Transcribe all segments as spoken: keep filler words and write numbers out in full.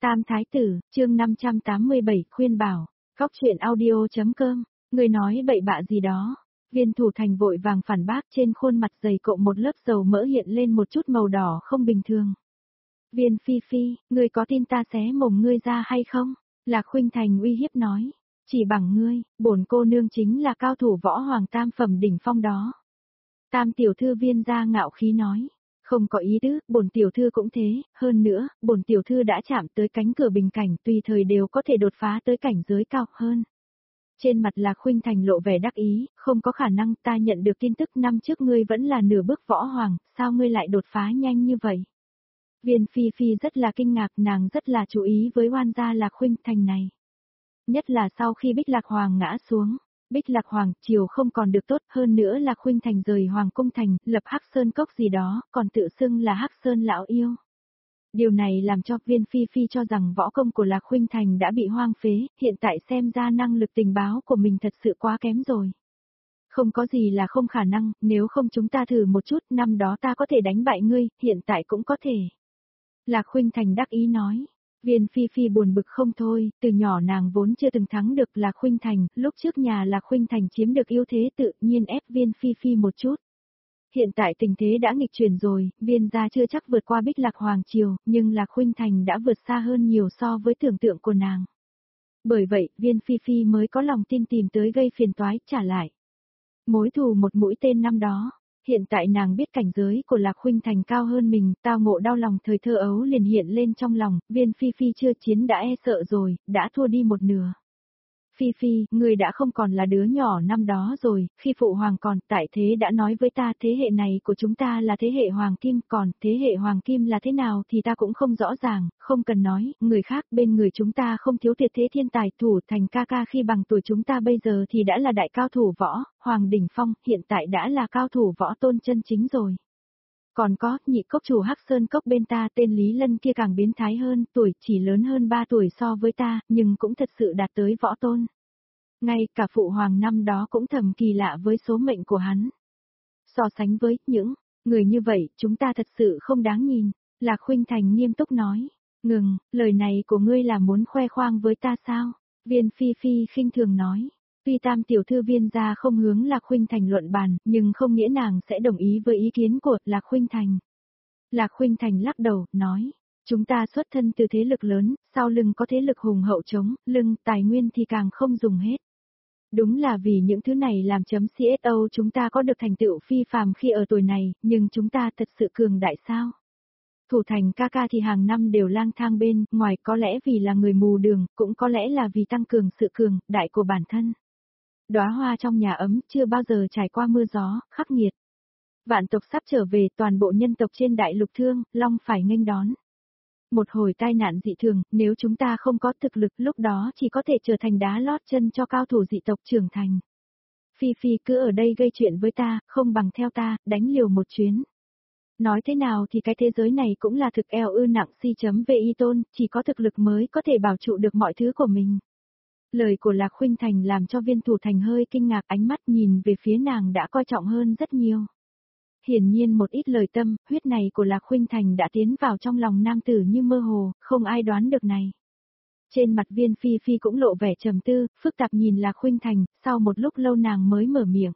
Tam Thái Tử, chương năm trăm tám mươi bảy, khuyên bảo, góc truyện audio.com, người nói bậy bạ gì đó. Viên Thủ Thành vội vàng phản bác, trên khuôn mặt dày cộm một lớp dầu mỡ hiện lên một chút màu đỏ không bình thường. Viên Phi Phi, ngươi có tin ta xé mồm ngươi ra hay không? Lạc Khuynh Thành uy hiếp nói, chỉ bằng ngươi, bổn cô nương chính là cao thủ võ hoàng tam phẩm đỉnh phong đó. Tam tiểu thư Viên gia ngạo khí nói. Không có ý tứ, bổn tiểu thư cũng thế, hơn nữa, bổn tiểu thư đã chạm tới cánh cửa bình cảnh, tùy thời đều có thể đột phá tới cảnh giới cao hơn. Trên mặt Lạc Khuynh Thành lộ vẻ đắc ý, không có khả năng, ta nhận được tin tức năm trước ngươi vẫn là nửa bước võ hoàng, sao ngươi lại đột phá nhanh như vậy? Viên Phi Phi rất là kinh ngạc, nàng rất là chú ý với oan gia Lạc Khuynh Thành này. Nhất là sau khi Bích Lạc Hoàng ngã xuống. Bích Lạc Hoàng, chiều không còn được tốt, hơn nữa là Khuynh Thành rời Hoàng Cung Thành, lập Hắc Sơn Cốc gì đó, còn tự xưng là Hắc Sơn Lão Yêu. Điều này làm cho Viên Phi Phi cho rằng võ công của Lạc Khuynh Thành đã bị hoang phế, hiện tại xem ra năng lực tình báo của mình thật sự quá kém rồi. Không có gì là không khả năng, nếu không chúng ta thử một chút, năm đó ta có thể đánh bại ngươi, hiện tại cũng có thể. Lạc Khuynh Thành đắc ý nói. Viên Phi Phi buồn bực không thôi, từ nhỏ nàng vốn chưa từng thắng được Lạc Khuynh Thành, lúc trước nhà Lạc Khuynh Thành chiếm được ưu thế tự nhiên ép Viên Phi Phi một chút. Hiện tại tình thế đã nghịch chuyển rồi, Viên gia chưa chắc vượt qua Bích Lạc Hoàng triều, nhưng Lạc Khuynh Thành đã vượt xa hơn nhiều so với tưởng tượng của nàng. Bởi vậy, Viên Phi Phi mới có lòng tin tìm tới gây phiền toái, trả lại. Mối thù một mũi tên năm đó. Hiện tại nàng biết cảnh giới của Lạc Khuynh Thành cao hơn mình, tao ngộ đau lòng thời thơ ấu liền hiện lên trong lòng, Viên Phi Phi chưa chiến đã e sợ rồi, đã thua đi một nửa. Phi Phi, người đã không còn là đứa nhỏ năm đó rồi, khi phụ hoàng còn, tại thế đã nói với ta thế hệ này của chúng ta là thế hệ hoàng kim, còn thế hệ hoàng kim là thế nào thì ta cũng không rõ ràng, không cần nói, người khác bên người chúng ta không thiếu tuyệt thế thiên tài, Thủ Thành ca ca khi bằng tuổi chúng ta bây giờ thì đã là đại cao thủ võ, hoàng đỉnh phong, hiện tại đã là cao thủ võ tôn chân chính rồi. Còn có, nhị cốc chủ Hắc Sơn Cốc bên ta tên Lý Lân kia càng biến thái hơn, tuổi chỉ lớn hơn ba tuổi so với ta, nhưng cũng thật sự đạt tới võ tôn. Ngay cả phụ hoàng năm đó cũng thầm kỳ lạ với số mệnh của hắn. So sánh với những người như vậy, chúng ta thật sự không đáng nhìn. Lạc Khuynh Thành nghiêm túc nói. Ngừng, lời này của ngươi là muốn khoe khoang với ta sao? Viên Phi Phi khinh thường nói. Tuy tam tiểu thư Viên gia không hướng Lạc Khuynh Thành luận bàn, nhưng không nghĩa nàng sẽ đồng ý với ý kiến của Lạc Khuynh Thành. Lạc Khuynh Thành lắc đầu, nói, chúng ta xuất thân từ thế lực lớn, sau lưng có thế lực hùng hậu chống, lưng tài nguyên thì càng không dùng hết. Đúng là vì những thứ này làm chấm xê ét o chúng ta có được thành tựu phi phàm khi ở tuổi này, nhưng chúng ta thật sự cường đại sao? Thủ Thành ca ca thì hàng năm đều lang thang bên, ngoài có lẽ vì là người mù đường, cũng có lẽ là vì tăng cường sự cường, đại của bản thân. Đóa hoa trong nhà ấm chưa bao giờ trải qua mưa gió, khắc nghiệt. Vạn tộc sắp trở về, toàn bộ nhân tộc trên đại lục thương, long phải nghênh đón. Một hồi tai nạn dị thường, nếu chúng ta không có thực lực lúc đó chỉ có thể trở thành đá lót chân cho cao thủ dị tộc trưởng thành. Phi Phi cứ ở đây gây chuyện với ta, không bằng theo ta, đánh liều một chuyến. Nói thế nào thì cái thế giới này cũng là thực eo ư nặng si chấm vi tôn, chỉ có thực lực mới có thể bảo trụ được mọi thứ của mình. Lời của Lạc Khuynh Thành làm cho Viên Thủ Thành hơi kinh ngạc, ánh mắt nhìn về phía nàng đã coi trọng hơn rất nhiều. Hiển nhiên một ít lời tâm, huyết này của Lạc Khuynh Thành đã tiến vào trong lòng nam tử như mơ hồ, không ai đoán được này. Trên mặt Viên Phi Phi cũng lộ vẻ trầm tư, phức tạp nhìn Lạc Khuynh Thành, sau một lúc lâu nàng mới mở miệng.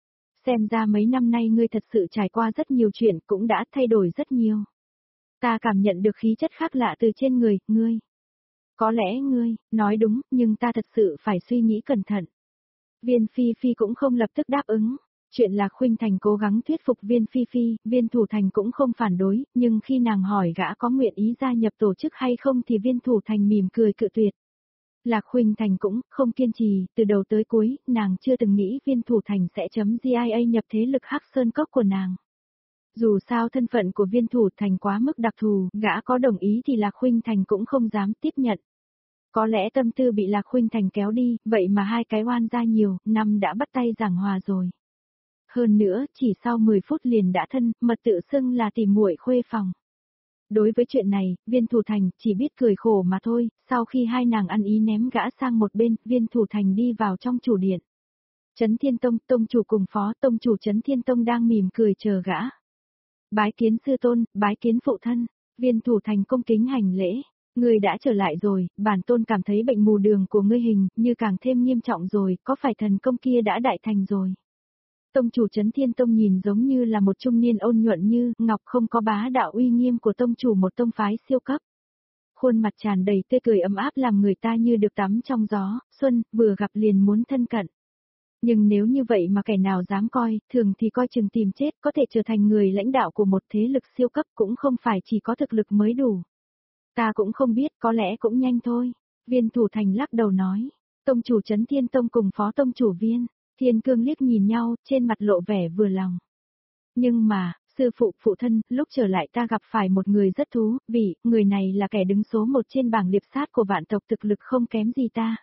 Xem ra mấy năm nay ngươi thật sự trải qua rất nhiều chuyện, cũng đã thay đổi rất nhiều. Ta cảm nhận được khí chất khác lạ từ trên người, ngươi. Có lẽ ngươi, nói đúng, nhưng ta thật sự phải suy nghĩ cẩn thận. Viên Phi Phi cũng không lập tức đáp ứng. Chuyện Lạc Khuynh Thành cố gắng thuyết phục Viên Phi Phi, Viên Thủ Thành cũng không phản đối, nhưng khi nàng hỏi gã có nguyện ý gia nhập tổ chức hay không thì Viên Thủ Thành mỉm cười cự tuyệt. Lạc Khuynh Thành cũng không kiên trì, từ đầu tới cuối, nàng chưa từng nghĩ Viên Thủ Thành sẽ chấm giê i a nhập thế lực Hắc Sơn Cốc của nàng. Dù sao thân phận của Viên Thủ Thành quá mức đặc thù, gã có đồng ý thì Lạc Khuynh Thành cũng không dám tiếp nhận. Có lẽ tâm tư bị Lạc Khuynh Thành kéo đi, vậy mà hai cái oan gia nhiều, năm đã bắt tay giảng hòa rồi. Hơn nữa, chỉ sau mười phút liền đã thân, mật tự xưng là tìm muội khuê phòng. Đối với chuyện này, Viên Thủ Thành chỉ biết cười khổ mà thôi, sau khi hai nàng ăn ý ném gã sang một bên, Viên Thủ Thành đi vào trong chủ điện. Trấn Thiên Tông, tông chủ cùng phó tông chủ Trấn Thiên Tông đang mỉm cười chờ gã. Bái kiến sư tôn, bái kiến phụ thân, Viên Thủ Thành cung kính hành lễ. Ngươi đã trở lại rồi, bản tôn cảm thấy bệnh mù đường của ngươi hình như càng thêm nghiêm trọng rồi, có phải thần công kia đã đại thành rồi? Tông chủ Chấn Thiên Tông nhìn giống như là một trung niên ôn nhuận như ngọc, không có bá đạo uy nghiêm của tông chủ một tông phái siêu cấp. Khuôn mặt tràn đầy tươi cười ấm áp làm người ta như được tắm trong gió, xuân, vừa gặp liền muốn thân cận. Nhưng nếu như vậy mà kẻ nào dám coi, thường thì coi chừng tìm chết, có thể trở thành người lãnh đạo của một thế lực siêu cấp cũng không phải chỉ có thực lực mới đủ. Ta cũng không biết, có lẽ cũng nhanh thôi. Viên Thủ Thành lắc đầu nói. Tông chủ Chấn Thiên Tông cùng phó tông chủ Viên Thiên Cương liếc nhìn nhau, trên mặt lộ vẻ vừa lòng. Nhưng mà, sư phụ phụ thân, lúc trở lại ta gặp phải một người rất thú vị, người này là kẻ đứng số một trên bảng liệp sát của vạn tộc, thực lực không kém gì ta.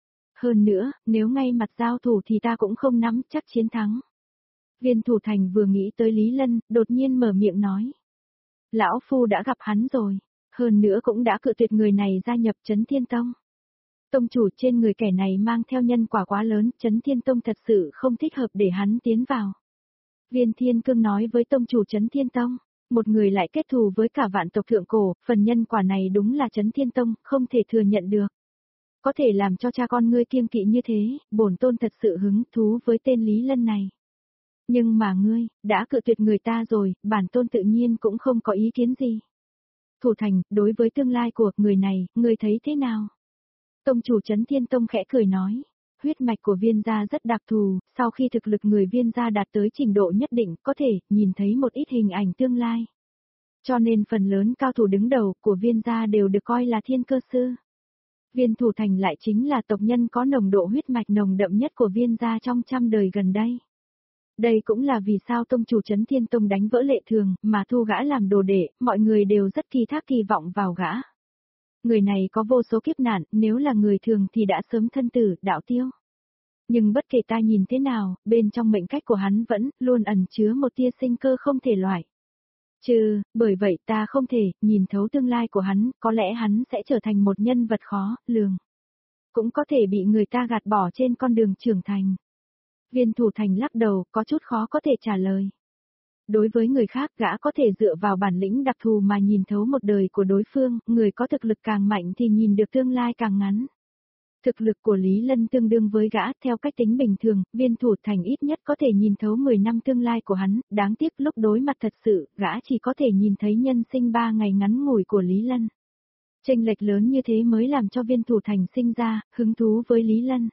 Hơn nữa, nếu ngay mặt giao thủ thì ta cũng không nắm chắc chiến thắng. Viên Thủ Thành vừa nghĩ tới Lý Lân, đột nhiên mở miệng nói. Lão Phu đã gặp hắn rồi, hơn nữa cũng đã cự tuyệt người này gia nhập Chấn Thiên Tông. Tông chủ, trên người kẻ này mang theo nhân quả quá lớn, Chấn Thiên Tông thật sự không thích hợp để hắn tiến vào. Viên Thiên Cương nói với tông chủ Chấn Thiên Tông, một người lại kết thù với cả vạn tộc thượng cổ, phần nhân quả này đúng là Chấn Thiên Tông không thể thừa nhận được. Có thể làm cho cha con ngươi kiêng kỵ như thế, bổn tôn thật sự hứng thú với tên Lý Lân này. Nhưng mà ngươi, đã cự tuyệt người ta rồi, bản tôn tự nhiên cũng không có ý kiến gì. Thủ Thành, đối với tương lai của người này, ngươi thấy thế nào? Tông chủ Chấn Thiên Tông khẽ cười nói, huyết mạch của Viên gia rất đặc thù, sau khi thực lực người Viên gia đạt tới trình độ nhất định, có thể nhìn thấy một ít hình ảnh tương lai. Cho nên phần lớn cao thủ đứng đầu của Viên gia đều được coi là thiên cơ sư. Viên Thủ Thành lại chính là tộc nhân có nồng độ huyết mạch nồng đậm nhất của Viên gia trong trăm đời gần đây. Đây cũng là vì sao tông chủ Chấn Thiên Tông đánh vỡ lệ thường, mà thu gã làm đồ đệ, mọi người đều rất kỳ thác kỳ vọng vào gã. Người này có vô số kiếp nạn, nếu là người thường thì đã sớm thân tử, đạo tiêu. Nhưng bất kể ta nhìn thế nào, bên trong mệnh cách của hắn vẫn luôn ẩn chứa một tia sinh cơ không thể loại. Chứ, bởi vậy ta không thể nhìn thấu tương lai của hắn, có lẽ hắn sẽ trở thành một nhân vật khó lường. Cũng có thể bị người ta gạt bỏ trên con đường trưởng thành. Viên Thủ Thành lắc đầu, có chút khó có thể trả lời. Đối với người khác, gã có thể dựa vào bản lĩnh đặc thù mà nhìn thấu một đời của đối phương, người có thực lực càng mạnh thì nhìn được tương lai càng ngắn. Thực lực của Lý Lân tương đương với gã, theo cách tính bình thường, Viên Thủ Thành ít nhất có thể nhìn thấu mười năm tương lai của hắn, đáng tiếc lúc đối mặt thật sự, gã chỉ có thể nhìn thấy nhân sinh ba ngày ngắn ngủi của Lý Lân. Chênh lệch lớn như thế mới làm cho Viên Thủ Thành sinh ra hứng thú với Lý Lân.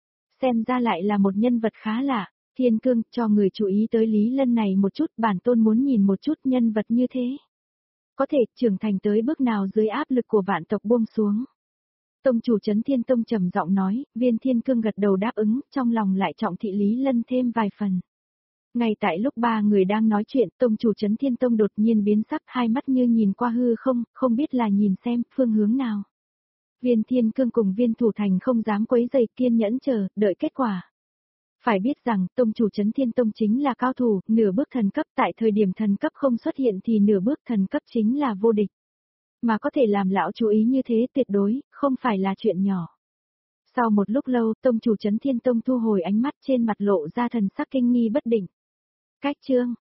Xem ra lại là một nhân vật khá lạ. Thiên Cương, cho người chú ý tới Lý Lân này một chút, bản tôn muốn nhìn một chút nhân vật như thế. Có thể trưởng thành tới bước nào dưới áp lực của vạn tộc buông xuống. Tông chủ Chấn Thiên Tông trầm giọng nói, Viên Thiên Cương gật đầu đáp ứng, trong lòng lại trọng thị Lý Lân thêm vài phần. Ngay tại lúc ba người đang nói chuyện, tông chủ Chấn Thiên Tông đột nhiên biến sắc, hai mắt như nhìn qua hư không, không biết là nhìn xem phương hướng nào. Viên Thiên Cương cùng Viên Thủ Thành không dám quấy rầy, kiên nhẫn chờ, đợi kết quả. Phải biết rằng, tông chủ Chấn Thiên Tông chính là cao thủ, nửa bước thần cấp, tại thời điểm thần cấp không xuất hiện thì nửa bước thần cấp chính là vô địch. Mà có thể làm lão chú ý như thế tuyệt đối, không phải là chuyện nhỏ. Sau một lúc lâu, tông chủ Chấn Thiên Tông thu hồi ánh mắt, trên mặt lộ ra thần sắc kinh nghi bất định. Cách chương